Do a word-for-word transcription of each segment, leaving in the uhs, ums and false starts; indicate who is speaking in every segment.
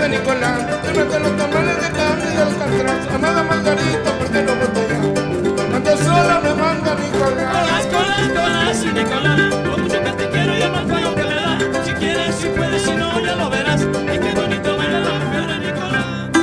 Speaker 1: de Nicolás. Dime de los tamales de carne y alcatraz. Amada Margarita, ¿por qué no botella? Cuando sola me manda Nicolás.
Speaker 2: Colas, colas, colas y Nicolás. Lo mucho que te quiero y el mal fuego que me da. Si quieres, si puedes, si no, ya lo verás. Ay, qué bonito baila la mujer de Nicolás.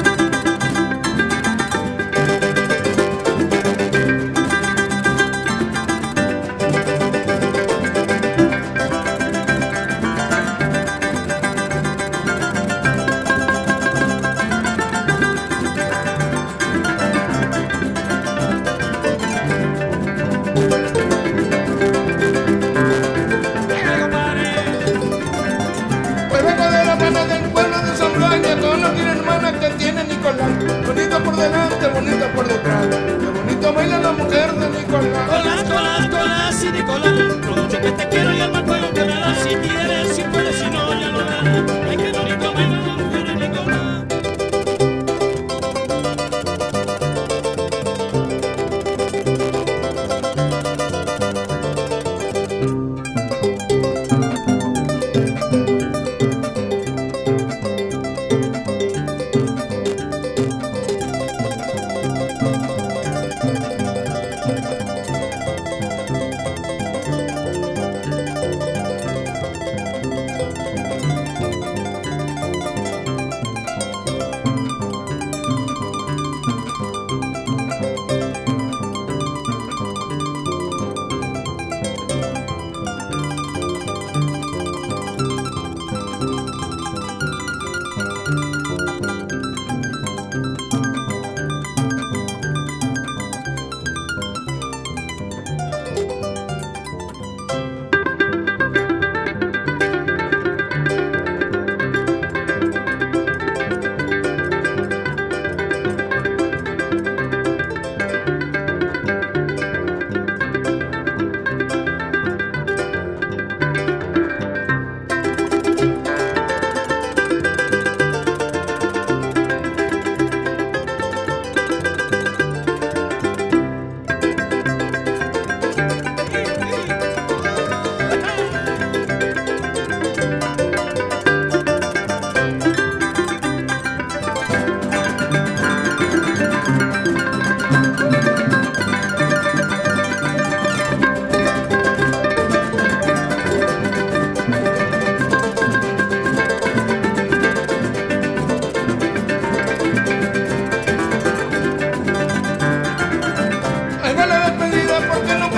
Speaker 1: Bonita por delante, bonita por detrás. Qué bonito baila la mujer de Nicolás.
Speaker 2: Colas, colas, colas y Nicolás. Lo mucho que te quiero y el mal fuego que me da. Si quieres, si puedes, si no, ya lo verás. Ay, qué bonito baila la mujer de Nicolás.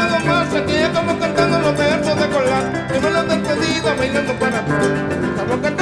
Speaker 1: Estamos cantando los versos de Colás. Tengo la despedida bailando para atrás. Estamos cantando